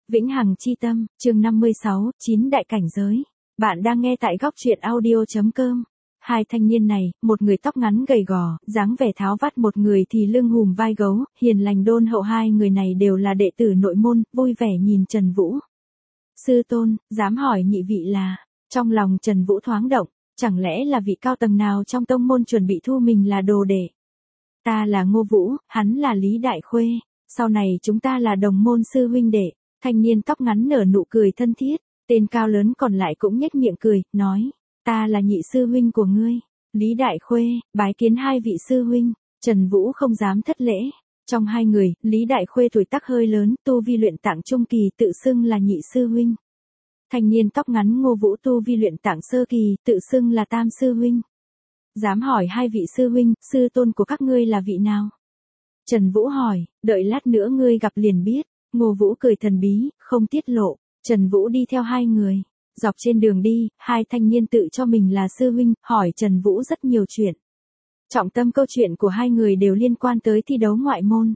Vĩnh hằng chi tâm, chương 56, 9 đại cảnh giới. Bạn đang nghe tại góc truyện audio.com. Hai thanh niên này, một người tóc ngắn gầy gò, dáng vẻ tháo vắt, một người thì lưng hùm vai gấu, hiền lành đôn hậu. Hai người này đều là đệ tử nội môn, vui vẻ nhìn Trần Vũ. Sư tôn, dám hỏi nhị vị là? Trong lòng Trần Vũ thoáng động, chẳng lẽ là vị cao tầng nào trong tông môn chuẩn bị thu mình là đồ đệ? Ta là Ngô Vũ, hắn là Lý Đại Khuê, sau này chúng ta là đồng môn sư huynh đệ. Thanh niên tóc ngắn nở nụ cười thân thiết, tên cao lớn còn lại cũng nhếch miệng cười, nói, ta là nhị sư huynh của ngươi, Lý Đại Khuê, bái kiến hai vị sư huynh. Trần Vũ không dám thất lễ. Trong hai người, Lý Đại Khuê tuổi tác hơi lớn, tu vi luyện tạng trung kỳ, tự xưng là nhị sư huynh. Thanh niên tóc ngắn Ngô Vũ tu vi luyện tạng sơ kỳ, tự xưng là tam sư huynh. Dám hỏi hai vị sư huynh, sư tôn của các ngươi là vị nào? Trần Vũ hỏi, đợi lát nữa ngươi gặp liền biết. Ngô Vũ cười thần bí, không tiết lộ. Trần Vũ đi theo hai người. Dọc trên đường đi, hai thanh niên tự cho mình là sư huynh, hỏi Trần Vũ rất nhiều chuyện. Trọng tâm câu chuyện của hai người đều liên quan tới thi đấu ngoại môn.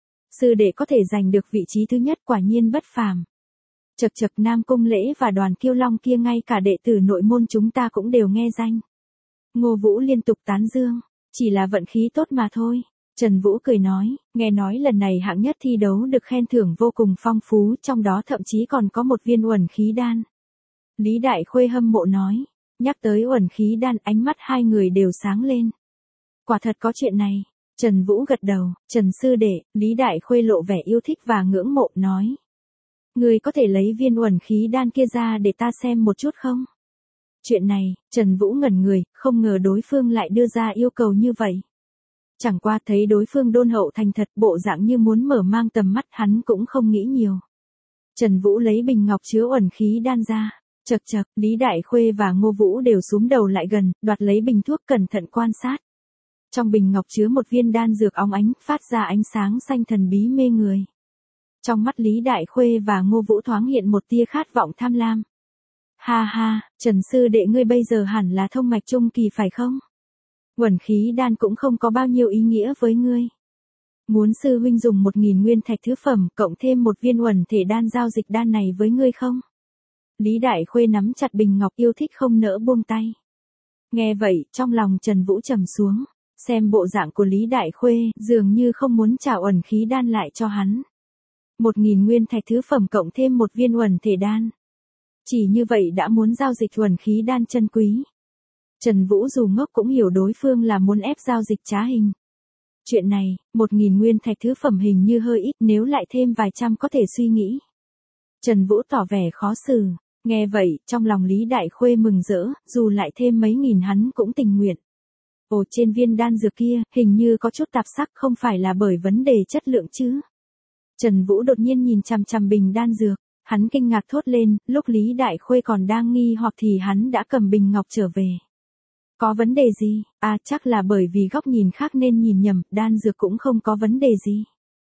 Sư đệ có thể giành được vị trí thứ nhất quả nhiên bất phàm. Chật chật, Nam Cung Lễ và Đoàn Kiêu Long kia ngay cả đệ tử nội môn chúng ta cũng đều nghe danh. Ngô Vũ liên tục tán dương, chỉ là vận khí tốt mà thôi. Trần Vũ cười nói, nghe nói lần này hạng nhất thi đấu được khen thưởng vô cùng phong phú, trong đó thậm chí còn có một viên uẩn khí đan. Lý Đại Khuê hâm mộ nói, nhắc tới uẩn khí đan, ánh mắt hai người đều sáng lên. Quả thật có chuyện này. Trần Vũ gật đầu, Trần sư đệ. Lý Đại Khuê lộ vẻ yêu thích và ngưỡng mộ, nói, ngươi có thể lấy viên uẩn khí đan kia ra để ta xem một chút không? Chuyện này, Trần Vũ ngẩn người, không ngờ đối phương lại đưa ra yêu cầu như vậy. Chẳng qua thấy đối phương đôn hậu thành thật, bộ dạng như muốn mở mang tầm mắt, hắn cũng không nghĩ nhiều. Trần Vũ lấy bình ngọc chứa uẩn khí đan ra. Chật chật, Lý Đại Khuê và Ngô Vũ đều xúm đầu lại gần, đoạt lấy bình thuốc cẩn thận quan sát. Trong bình ngọc chứa một viên đan dược óng ánh, phát ra ánh sáng xanh thần bí mê người. Trong mắt Lý Đại Khuê và Ngô Vũ thoáng hiện một tia khát vọng tham lam. Ha ha, Trần sư đệ, ngươi bây giờ hẳn là thông mạch trung kỳ phải không? Uẩn khí đan cũng không có bao nhiêu ý nghĩa với ngươi. Muốn sư huynh dùng 1000 nguyên thạch thứ phẩm, cộng thêm một viên uẩn thể đan giao dịch đan này với ngươi không? Lý Đại Khuê nắm chặt bình ngọc, yêu thích không nỡ buông tay. Nghe vậy, trong lòng Trần Vũ trầm xuống, xem bộ dạng của Lý Đại Khuê, dường như không muốn trả uẩn khí đan lại cho hắn. 1000 nguyên thạch thứ phẩm cộng thêm một viên uẩn thể đan. Chỉ như vậy đã muốn giao dịch uẩn khí đan chân quý. Trần Vũ dù ngốc cũng hiểu đối phương là muốn ép giao dịch trá hình. Chuyện này, 1000 nguyên thạch thứ phẩm hình như hơi ít, nếu lại thêm vài trăm có thể suy nghĩ. Trần Vũ tỏ vẻ khó xử. Nghe vậy, trong lòng Lý Đại Khuê mừng rỡ, dù lại thêm mấy nghìn hắn cũng tình nguyện. Ồ, trên viên đan dược kia, hình như có chút tạp sắc, không phải là bởi vấn đề chất lượng chứ? Trần Vũ đột nhiên nhìn chằm chằm bình đan dược, hắn kinh ngạc thốt lên, lúc Lý Đại Khuê còn đang nghi hoặc thì hắn đã cầm bình ngọc trở về. Có vấn đề gì? À, chắc là bởi vì góc nhìn khác nên nhìn nhầm, đan dược cũng không có vấn đề gì.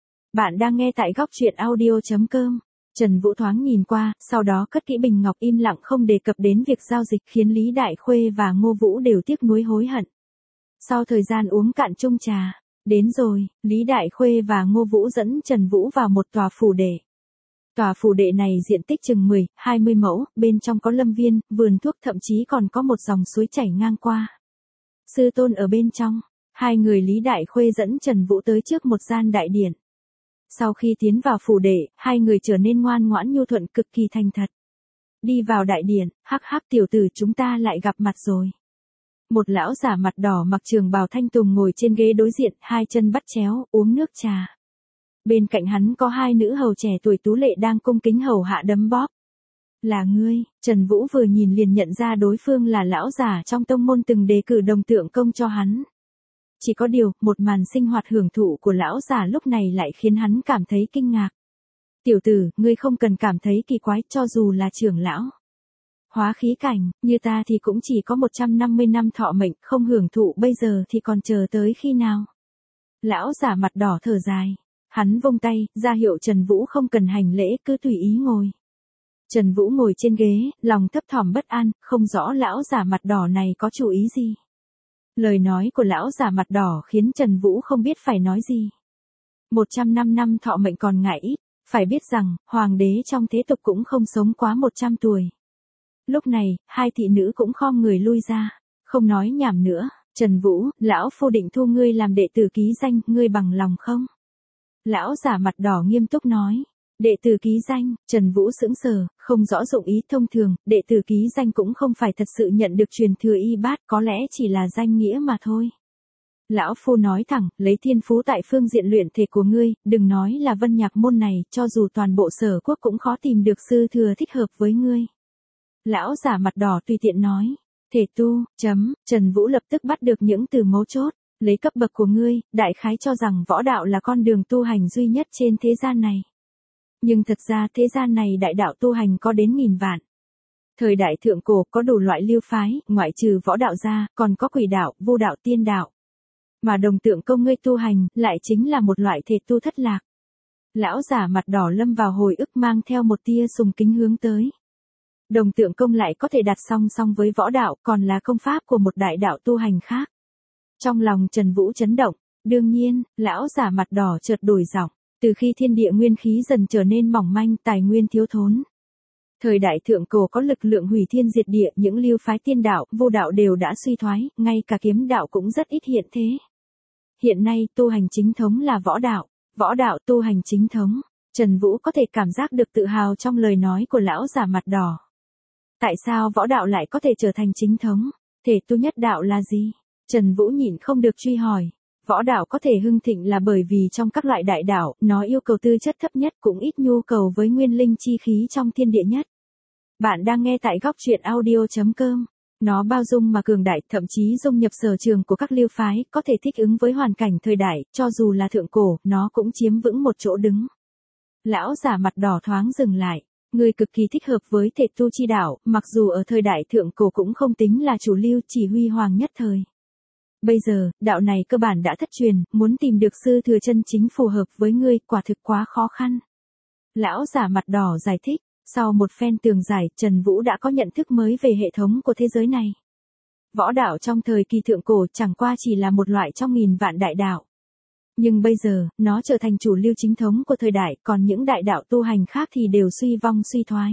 Bạn đang nghe tại góc truyện audio.com. Trần Vũ thoáng nhìn qua, sau đó cất kỹ bình ngọc, im lặng không đề cập đến việc giao dịch, khiến Lý Đại Khuê và Ngô Vũ đều tiếc nuối hối hận. Sau thời gian uống cạn chung trà, đến rồi, Lý Đại Khuê và Ngô Vũ dẫn Trần Vũ vào một tòa phủ đệ. Tòa phủ đệ này diện tích chừng 10-20 mẫu, bên trong có lâm viên, vườn thuốc, thậm chí còn có một dòng suối chảy ngang qua. Sư tôn ở bên trong. Hai người Lý Đại Khuê dẫn Trần Vũ tới trước một gian đại điện. Sau khi tiến vào phủ đệ, hai người trở nên ngoan ngoãn nhu thuận, cực kỳ thành thật. Đi vào đại điện, hắc hắc, tiểu tử, chúng ta lại gặp mặt rồi. Một lão giả mặt đỏ mặc trường bào thanh tùng ngồi trên ghế đối diện, hai chân bắt chéo, uống nước trà. Bên cạnh hắn có hai nữ hầu trẻ tuổi tú lệ đang cung kính hầu hạ đấm bóp. Là ngươi? Trần Vũ vừa nhìn liền nhận ra đối phương là lão giả trong tông môn từng đề cử đồng tượng công cho hắn. Chỉ có điều, một màn sinh hoạt hưởng thụ của lão giả lúc này lại khiến hắn cảm thấy kinh ngạc. Tiểu tử, ngươi không cần cảm thấy kỳ quái, cho dù là trưởng lão hóa khí cảnh, như ta thì cũng chỉ có 150 năm thọ mệnh, không hưởng thụ bây giờ thì còn chờ tới khi nào? Lão giả mặt đỏ thở dài. Hắn vung tay, ra hiệu Trần Vũ không cần hành lễ, cứ tùy ý ngồi. Trần Vũ ngồi trên ghế, lòng thấp thỏm bất an, không rõ lão giả mặt đỏ này có chủ ý gì. Lời nói của lão giả mặt đỏ khiến Trần Vũ không biết phải nói gì. 105 năm thọ mệnh còn ngại ít, Phải biết rằng, hoàng đế trong thế tục cũng không sống quá 100 tuổi. Lúc này, hai thị nữ cũng khom người lui ra. Không nói nhảm nữa, Trần Vũ, lão phu định thu ngươi làm đệ tử ký danh, ngươi bằng lòng không? Lão giả mặt đỏ nghiêm túc nói. Đệ tử ký danh, Trần Vũ sững sờ, không rõ dụng ý. Thông thường, đệ tử ký danh cũng không phải thật sự nhận được truyền thừa y bát, có lẽ chỉ là danh nghĩa mà thôi. Lão phu nói thẳng, lấy thiên phú tại phương diện luyện thể của ngươi, đừng nói là vân nhạc môn này, cho dù toàn bộ Sở Quốc cũng khó tìm được sư thừa thích hợp với ngươi. Lão giả mặt đỏ tùy tiện nói. Thể tu, Trần Vũ lập tức bắt được những từ mấu chốt. Lấy cấp bậc của ngươi, đại khái cho rằng võ đạo là con đường tu hành duy nhất trên thế gian này. Nhưng thật ra thế gian này đại đạo tu hành có đến 1000 vạn. Thời đại thượng cổ có đủ loại lưu phái, ngoại trừ võ đạo ra, còn có quỷ đạo, vu đạo, tiên đạo. Mà đồng tượng công ngươi tu hành, lại chính là một loại thể tu thất lạc. Lão giả mặt đỏ lâm vào hồi ức mang theo một tia sùng kính hướng tới. Đồng tượng công lại có thể đặt song song với võ đạo, còn là công pháp của một đại đạo tu hành khác. Trong lòng Trần Vũ chấn động, đương nhiên, lão giả mặt đỏ chợt đổi giọng, từ khi thiên địa nguyên khí dần trở nên mỏng manh, tài nguyên thiếu thốn. Thời đại thượng cổ có lực lượng hủy thiên diệt địa, những lưu phái tiên đạo, vô đạo đều đã suy thoái, ngay cả kiếm đạo cũng rất ít hiện thế. Hiện nay, tu hành chính thống là võ đạo tu hành chính thống. Trần Vũ có thể cảm giác được tự hào trong lời nói của lão giả mặt đỏ. Tại sao võ đạo lại có thể trở thành chính thống? Thể tu nhất đạo là gì? Trần Vũ nhịn không được truy hỏi. Võ đạo có thể hưng thịnh là bởi vì trong các loại đại đạo, nó yêu cầu tư chất thấp nhất cũng ít nhu cầu với nguyên linh chi khí trong thiên địa nhất. Bạn đang nghe tại góc truyện audio.com. Nó bao dung mà cường đại, thậm chí dung nhập sở trường của các lưu phái, có thể thích ứng với hoàn cảnh thời đại, cho dù là thượng cổ, nó cũng chiếm vững một chỗ đứng. Lão giả mặt đỏ thoáng dừng lại. Người cực kỳ thích hợp với thể tu chi đạo, mặc dù ở thời đại thượng cổ cũng không tính là chủ lưu, chỉ huy hoàng nhất thời. Bây giờ, đạo này cơ bản đã thất truyền, muốn tìm được sư thừa chân chính phù hợp với ngươi, quả thực quá khó khăn. Lão giả mặt đỏ giải thích, sau một phen tường giải, Trần Vũ đã có nhận thức mới về hệ thống của thế giới này. Võ đạo trong thời kỳ thượng cổ chẳng qua chỉ là một loại trong 1000 vạn đại đạo. Nhưng bây giờ, nó trở thành chủ lưu chính thống của thời đại, còn những đại đạo tu hành khác thì đều suy vong suy thoái.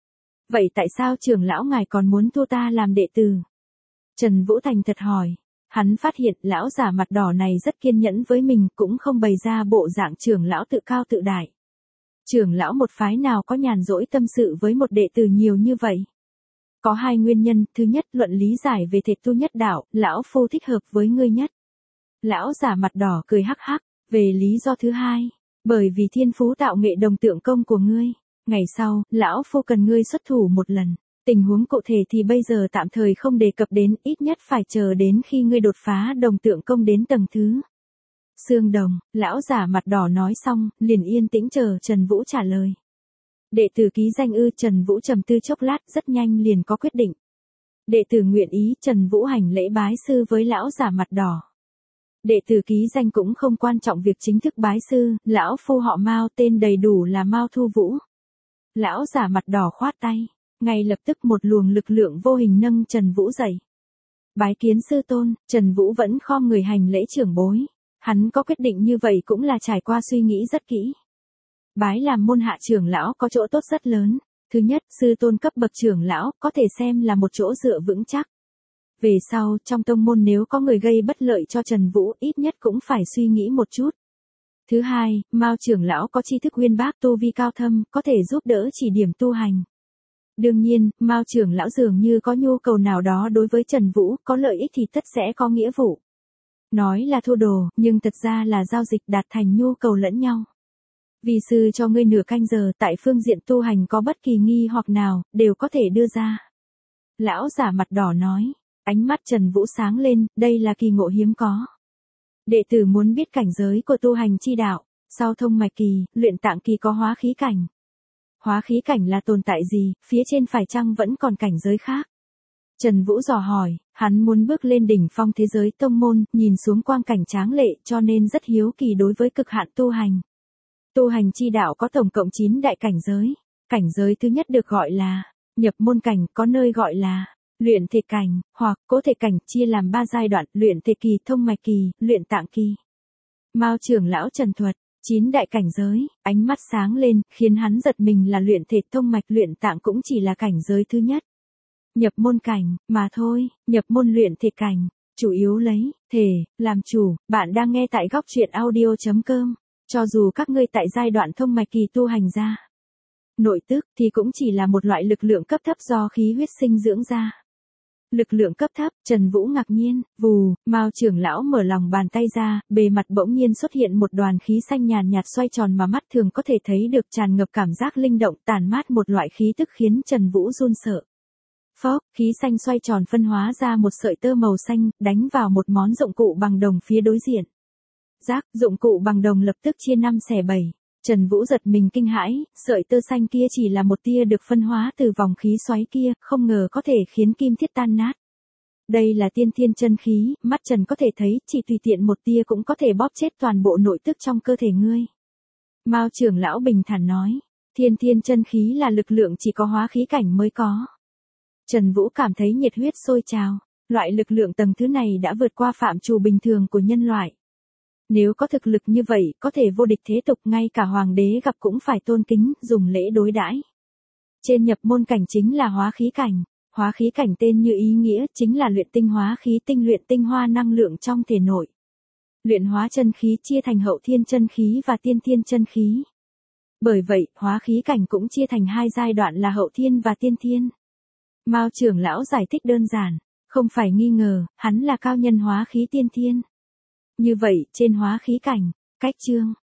Vậy tại sao trưởng lão ngài còn muốn thu ta làm đệ tử? Trần Vũ thành thật hỏi. Hắn phát hiện lão giả mặt đỏ này rất kiên nhẫn với mình, cũng không bày ra bộ dạng trưởng lão tự cao tự đại. Trưởng lão một phái nào có nhàn rỗi tâm sự với một đệ tử nhiều như vậy? Có hai nguyên nhân, thứ nhất, luận lý giải về thể tu nhất đạo, lão phu thích hợp với ngươi nhất. Lão giả mặt đỏ cười hắc hắc, về lý do thứ hai, bởi vì thiên phú tạo nghệ đồng tượng công của ngươi. Ngày sau, lão phu cần ngươi xuất thủ một lần. Tình huống cụ thể thì bây giờ tạm thời không đề cập đến, ít nhất phải chờ đến khi ngươi đột phá đồng tượng công đến tầng thứ. Xương đồng, lão giả mặt đỏ nói xong, liền yên tĩnh chờ Trần Vũ trả lời. Đệ tử ký danh ư? Trần Vũ trầm tư chốc lát, rất nhanh liền có quyết định. Đệ tử nguyện ý. Trần Vũ hành lễ bái sư với lão giả mặt đỏ. Đệ tử ký danh cũng không quan trọng việc chính thức bái sư, lão phu họ Mao, tên đầy đủ là Mao Thu Vũ. Lão giả mặt đỏ khoát tay. Ngay lập tức một luồng lực lượng vô hình nâng Trần Vũ dậy. Bái kiến sư tôn. Trần Vũ vẫn khom người hành lễ trưởng bối. Hắn có quyết định như vậy cũng là trải qua suy nghĩ rất kỹ. Bái làm môn hạ trưởng lão có chỗ tốt rất lớn. Thứ nhất, sư tôn cấp bậc trưởng lão, có thể xem là một chỗ dựa vững chắc. Về sau, trong tông môn nếu có người gây bất lợi cho Trần Vũ, ít nhất cũng phải suy nghĩ một chút. Thứ hai, Mao trưởng lão có tri thức uyên bác, tu vi cao thâm, có thể giúp đỡ chỉ điểm tu hành. Đương nhiên, Mao trưởng lão dường như có nhu cầu nào đó đối với Trần Vũ, có lợi ích thì tất sẽ có nghĩa vụ. Nói là thua đồ, nhưng thật ra là giao dịch đạt thành nhu cầu lẫn nhau. Vì sư cho ngươi nửa canh giờ, tại phương diện tu hành có bất kỳ nghi hoặc nào, đều có thể đưa ra. Lão giả mặt đỏ nói, ánh mắt Trần Vũ sáng lên, đây là kỳ ngộ hiếm có. Đệ tử muốn biết cảnh giới của tu hành chi đạo, sau thông mạch kỳ, luyện tạng kỳ có hóa khí cảnh. Hóa khí cảnh là tồn tại gì, phía trên phải chăng vẫn còn cảnh giới khác? Trần Vũ dò hỏi, hắn muốn bước lên đỉnh phong thế giới tông môn, nhìn xuống quang cảnh tráng lệ, cho nên rất hiếu kỳ đối với cực hạn tu hành. Tu hành chi đạo có tổng cộng 9 đại cảnh giới. Cảnh giới thứ nhất được gọi là nhập môn cảnh, có nơi gọi là luyện thể cảnh, hoặc cố thể cảnh, chia làm 3 giai đoạn, luyện thể kỳ, thông mạch kỳ, luyện tạng kỳ. Mao trưởng lão trần thuật, 9 đại cảnh giới, ánh mắt sáng lên, khiến hắn giật mình là luyện thể thông mạch luyện tạng cũng chỉ là cảnh giới thứ nhất. Nhập môn cảnh, mà thôi, nhập môn luyện thể cảnh, chủ yếu lấy, thể, làm chủ, bạn đang nghe tại góc truyện audio.com. Cho dù các ngươi tại giai đoạn thông mạch kỳ tu hành ra, nội tức thì cũng chỉ là một loại lực lượng cấp thấp do khí huyết sinh dưỡng ra. Lực lượng cấp thấp, Trần Vũ ngạc nhiên, vù, Mao trưởng lão mở lòng bàn tay ra, bề mặt bỗng nhiên xuất hiện một đoàn khí xanh nhàn nhạt xoay tròn mà mắt thường có thể thấy được tràn ngập cảm giác linh động tản mát một loại khí tức khiến Trần Vũ run sợ. Phốc, khí xanh xoay tròn phân hóa ra một sợi tơ màu xanh, đánh vào một món dụng cụ bằng đồng phía đối diện. Rác, dụng cụ bằng đồng lập tức chia 5 xẻ 7. Trần Vũ giật mình kinh hãi, sợi tơ xanh kia chỉ là một tia được phân hóa từ vòng khí xoáy kia, không ngờ có thể khiến kim thiết tan nát. Đây là tiên thiên chân khí, mắt Trần có thể thấy, chỉ tùy tiện một tia cũng có thể bóp chết toàn bộ nội tức trong cơ thể ngươi. Mao trưởng lão bình thản nói, thiên thiên chân khí là lực lượng chỉ có hóa khí cảnh mới có. Trần Vũ cảm thấy nhiệt huyết sôi trào, loại lực lượng tầng thứ này đã vượt qua phạm trù bình thường của nhân loại. Nếu có thực lực như vậy, có thể vô địch thế tục, ngay cả hoàng đế gặp cũng phải tôn kính, dùng lễ đối đãi. Trên nhập môn cảnh chính là hóa khí cảnh. Hóa khí cảnh tên như ý nghĩa, chính là luyện tinh hóa khí, tinh luyện tinh hoa năng lượng trong thể nội. Luyện hóa chân khí chia thành hậu thiên chân khí và tiên thiên chân khí. Bởi vậy, hóa khí cảnh cũng chia thành 2 giai đoạn là hậu thiên và tiên thiên. Mao trưởng lão giải thích đơn giản, không phải nghi ngờ, hắn là cao nhân hóa khí tiên thiên. Như vậy, trên hóa khí cảnh, cách chương,